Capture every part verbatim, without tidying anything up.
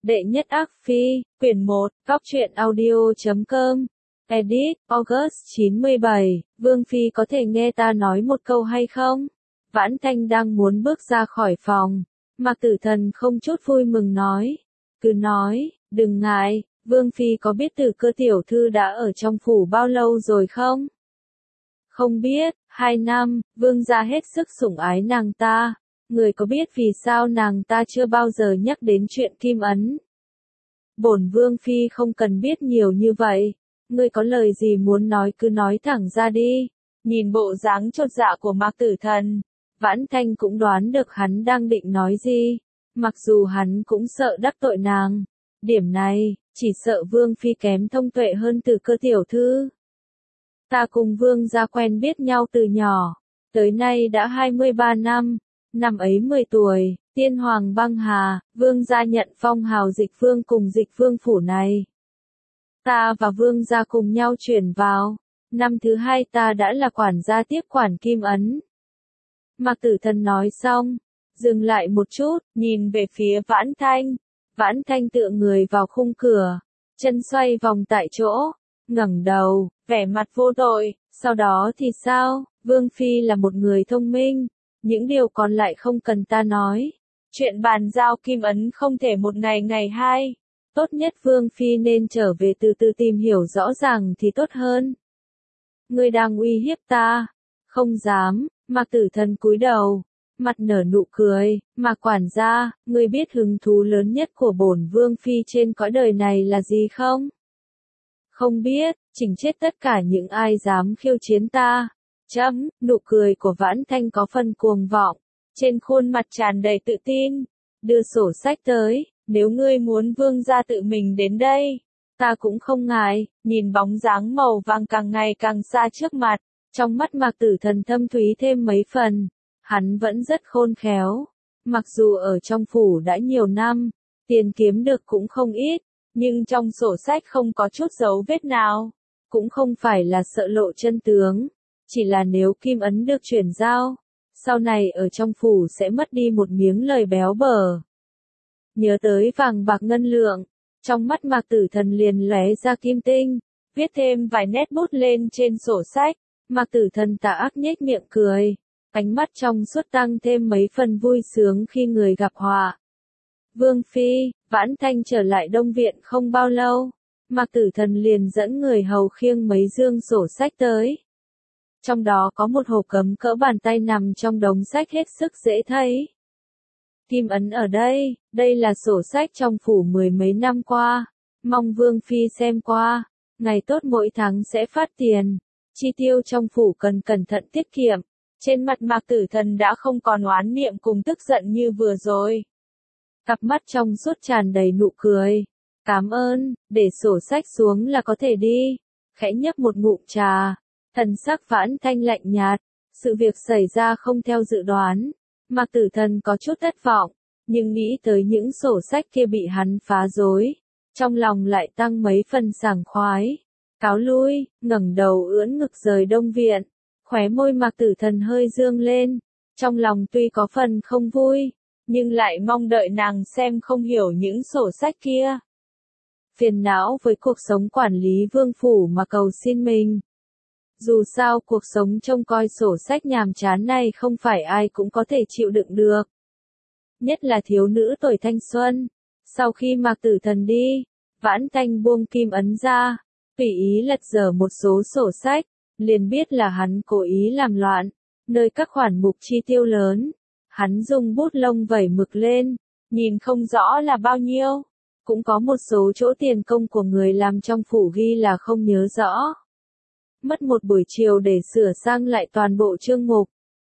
Đệ nhất ác phi, quyển một, góc truyện audio.com, edit, August chín mươi bảy, Vương Phi có thể nghe ta nói một câu hay không? Vãn Thanh đang muốn bước ra khỏi phòng, Mạc Tử Thần không chút vui mừng nói, cứ nói, đừng ngại, Vương Phi có biết Tử Cơ tiểu thư đã ở trong phủ bao lâu rồi không? Không biết, hai năm, Vương gia hết sức sủng ái nàng ta. Người có biết vì sao nàng ta chưa bao giờ nhắc đến chuyện Kim Ấn? Bổn Vương Phi không cần biết nhiều như vậy. Ngươi có lời gì muốn nói cứ nói thẳng ra đi. Nhìn bộ dáng chột dạ của Mạc Tử Thần, Vãn Thanh cũng đoán được hắn đang định nói gì. Mặc dù hắn cũng sợ đắc tội nàng. Điểm này, chỉ sợ Vương Phi kém thông tuệ hơn Tử Cơ tiểu thư. Ta cùng Vương gia quen biết nhau từ nhỏ. Tới nay đã hai mươi ba năm. Năm ấy mười tuổi, tiên hoàng băng hà, Vương gia nhận phong hào Dịch Vương cùng Dịch Vương phủ này. Ta và Vương gia cùng nhau chuyển vào. Năm thứ hai ta đã là quản gia tiếp quản Kim Ấn. Mạc Tử Thần nói xong, dừng lại một chút, nhìn về phía Vãn Thanh. Vãn Thanh tựa người vào khung cửa, chân xoay vòng tại chỗ, ngẩng đầu, vẻ mặt vô tội, sau đó thì sao? Vương Phi là một người thông minh. Những điều còn lại không cần ta nói. Chuyện bàn giao Kim Ấn không thể một ngày ngày hai. Tốt nhất Vương Phi nên trở về từ từ tìm hiểu rõ ràng thì tốt hơn. Ngươi đang uy hiếp ta. Không dám, Mạc Tử Thần cúi đầu. Mặt nở nụ cười, Mạc quản gia, ngươi biết hứng thú lớn nhất của bổn Vương Phi trên cõi đời này là gì không? Không biết, chỉnh chết tất cả những ai dám khiêu chiến ta. Chấm, nụ cười của Vãn Thanh có phần cuồng vọng, trên khuôn mặt tràn đầy tự tin. Đưa sổ sách tới, nếu ngươi muốn Vương gia tự mình đến đây, ta cũng không ngại. Nhìn bóng dáng màu vàng càng ngày càng xa trước mặt, trong mắt Mạc Tử Thần thâm thúy thêm mấy phần. Hắn vẫn rất khôn khéo, mặc dù ở trong phủ đã nhiều năm, tiền kiếm được cũng không ít, nhưng trong sổ sách không có chút dấu vết nào, cũng không phải là sợ lộ chân tướng. Chỉ là nếu Kim Ấn được chuyển giao, sau này ở trong phủ sẽ mất đi một miếng lời béo bở. Nhớ tới vàng bạc ngân lượng, trong mắt Mạc Tử Thần liền lóe ra kim tinh, viết thêm vài nét bút lên trên sổ sách. Mạc Tử Thần tà ác nhếch miệng cười, ánh mắt trong suốt tăng thêm mấy phần vui sướng khi người gặp họa. Vương Phi, Vãn Thanh trở lại Đông Viện không bao lâu, Mạc Tử Thần liền dẫn người hầu khiêng mấy dương sổ sách tới. Trong đó có một hộp cấm cỡ bàn tay nằm trong đống sách hết sức dễ thấy. Kim Ấn ở đây, đây là sổ sách trong phủ mười mấy năm qua. Mong Vương Phi xem qua, ngày tốt mỗi tháng sẽ phát tiền. Chi tiêu trong phủ cần cẩn thận tiết kiệm. Trên mặt Mạc Tử Thần đã không còn oán niệm cùng tức giận như vừa rồi. Cặp mắt trong suốt tràn đầy nụ cười. Cảm ơn, để sổ sách xuống là có thể đi. Khẽ nhấp một ngụm trà. Thần sắc Vãn Thanh lạnh nhạt, sự việc xảy ra không theo dự đoán. Mạc Tử Thần có chút thất vọng, nhưng nghĩ tới những sổ sách kia bị hắn phá rối, trong lòng lại tăng mấy phần sảng khoái. Cáo lui, ngẩng đầu ưỡn ngực rời Đông Viện, khóe môi Mạc Tử Thần hơi dương lên, trong lòng tuy có phần không vui, nhưng lại mong đợi nàng xem không hiểu những sổ sách kia. Phiền não với cuộc sống quản lý vương phủ mà cầu xin mình. Dù sao cuộc sống trông coi sổ sách nhàm chán này không phải ai cũng có thể chịu đựng được. Nhất là thiếu nữ tuổi thanh xuân. Sau khi Mạc Tử Thần đi, Vãn Thanh buông Kim Ấn ra, tùy ý lật dở một số sổ sách, liền biết là hắn cố ý làm loạn, nơi các khoản mục chi tiêu lớn. Hắn dùng bút lông vẩy mực lên, nhìn không rõ là bao nhiêu. Cũng có một số chỗ tiền công của người làm trong phủ ghi là không nhớ rõ. Mất một buổi chiều để sửa sang lại toàn bộ chương mục.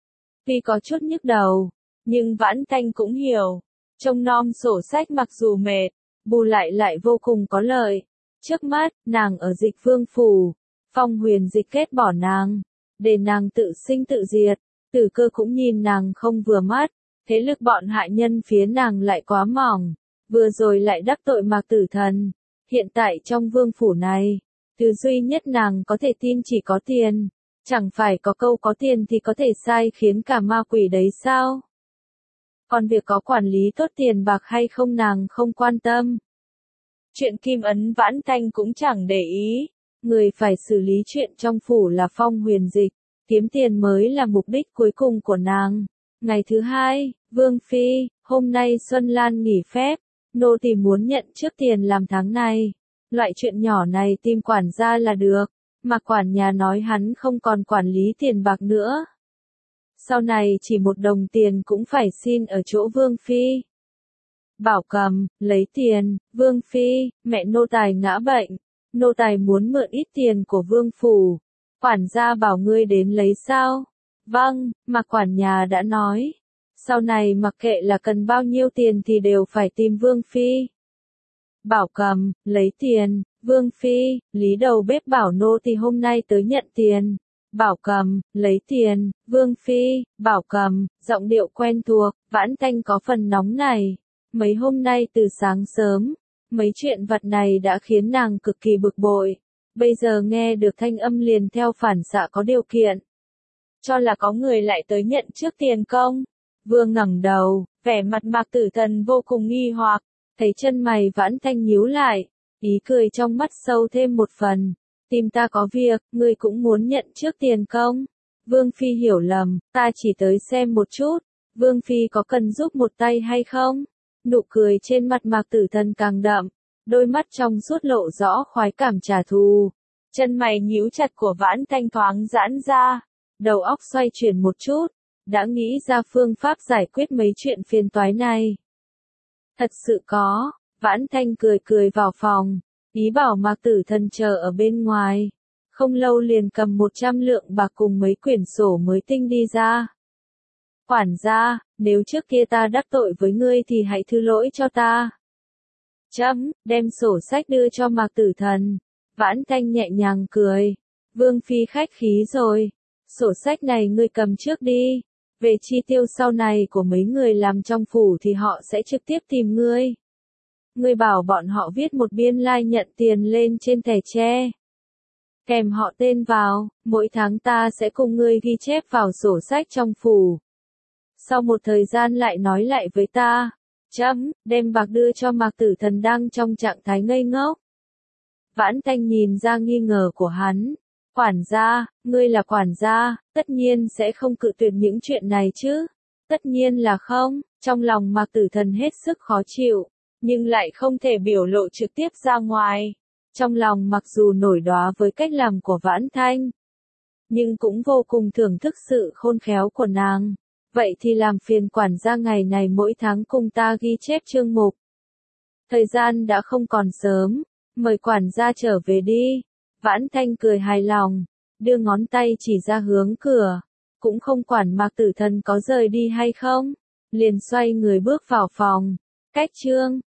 Tuy có chút nhức đầu, nhưng Vãn Thanh cũng hiểu. Trông nom sổ sách mặc dù mệt, bù lại lại vô cùng có lợi. Trước mắt, nàng ở Dịch Vương phủ, Phong Huyền Dịch kết bỏ nàng, để nàng tự sinh tự diệt. Tử Cơ cũng nhìn nàng không vừa mắt, thế lực bọn hạ nhân phía nàng lại quá mỏng, vừa rồi lại đắc tội Mạc Tử Thần. Hiện tại trong vương phủ này, thứ duy nhất nàng có thể tin chỉ có tiền. Chẳng phải có câu có tiền thì có thể sai khiến cả ma quỷ đấy sao? Còn việc có quản lý tốt tiền bạc hay không nàng không quan tâm. Chuyện Kim Ấn Vãn Thanh cũng chẳng để ý. Người phải xử lý chuyện trong phủ là Phong Huyền Dịch. Kiếm tiền mới là mục đích cuối cùng của nàng. Ngày thứ hai, Vương Phi, hôm nay Xuân Lan nghỉ phép. Nô tỳ muốn nhận trước tiền làm tháng này. Loại chuyện nhỏ này tìm quản gia là được. Mà quản nhà nói hắn không còn quản lý tiền bạc nữa. Sau này chỉ một đồng tiền cũng phải xin ở chỗ Vương Phi. Bảo Cầm, lấy tiền, Vương Phi, mẹ nô tài ngã bệnh. Nô tài muốn mượn ít tiền của Vương Phủ. Quản gia bảo ngươi đến lấy sao? Vâng, mà quản nhà đã nói. Sau này mặc kệ là cần bao nhiêu tiền thì đều phải tìm Vương Phi. Bảo Cầm, lấy tiền, Vương Phi, lý đầu bếp bảo nô thì hôm nay tới nhận tiền. Bảo Cầm, lấy tiền, Vương Phi, Bảo Cầm, giọng điệu quen thuộc, Vãn Thanh có phần nóng này. Mấy hôm nay từ sáng sớm, mấy chuyện vặt này đã khiến nàng cực kỳ bực bội. Bây giờ nghe được thanh âm liền theo phản xạ có điều kiện. Cho là có người lại tới nhận trước tiền công. Vương ngẩng đầu, vẻ mặt Mạc Tử Thần vô cùng nghi hoặc, thấy chân mày Vãn Thanh nhíu lại, ý cười trong mắt sâu thêm một phần. Tìm ta có việc, ngươi cũng muốn nhận trước tiền công. Vương Phi hiểu lầm, ta chỉ tới xem một chút. Vương Phi có cần giúp một tay hay không? Nụ cười trên mặt Mạc Tử Thần càng đậm, đôi mắt trong suốt lộ rõ khoái cảm trả thù. Chân mày nhíu chặt của Vãn Thanh thoáng giãn ra, đầu óc xoay chuyển một chút, đã nghĩ ra phương pháp giải quyết mấy chuyện phiền toái này. Thật sự có, Vãn Thanh cười cười vào phòng, ý bảo Mạc Tử Thần chờ ở bên ngoài. Không lâu liền cầm một trăm lượng bạc cùng mấy quyển sổ mới tinh đi ra. Quản gia, nếu trước kia ta đắc tội với ngươi thì hãy thứ lỗi cho ta. Chấm, đem sổ sách đưa cho Mạc Tử Thần. Vãn Thanh nhẹ nhàng cười. Vương Phi khách khí rồi. Sổ sách này ngươi cầm trước đi. Về chi tiêu sau này của mấy người làm trong phủ thì họ sẽ trực tiếp tìm ngươi. Ngươi bảo bọn họ viết một biên lai like nhận tiền lên trên thẻ tre. Kèm họ tên vào, mỗi tháng ta sẽ cùng ngươi ghi chép vào sổ sách trong phủ. Sau một thời gian lại nói lại với ta. Chấm, đem bạc đưa cho Mạc Tử Thần đang trong trạng thái ngây ngốc. Vãn Thanh nhìn ra nghi ngờ của hắn. Quản gia, ngươi là quản gia, tất nhiên sẽ không cự tuyệt những chuyện này chứ. Tất nhiên là không, trong lòng Mạc Tử Thần hết sức khó chịu, nhưng lại không thể biểu lộ trực tiếp ra ngoài. Trong lòng mặc dù nổi đoá với cách làm của Vãn Thanh, nhưng cũng vô cùng thưởng thức sự khôn khéo của nàng. Vậy thì làm phiền quản gia ngày này mỗi tháng cùng ta ghi chép chương mục. Thời gian đã không còn sớm, mời quản gia trở về đi. Vãn Thanh cười hài lòng, đưa ngón tay chỉ ra hướng cửa, cũng không quản Mạc Tử Thần có rời đi hay không, liền xoay người bước vào phòng. Cách chương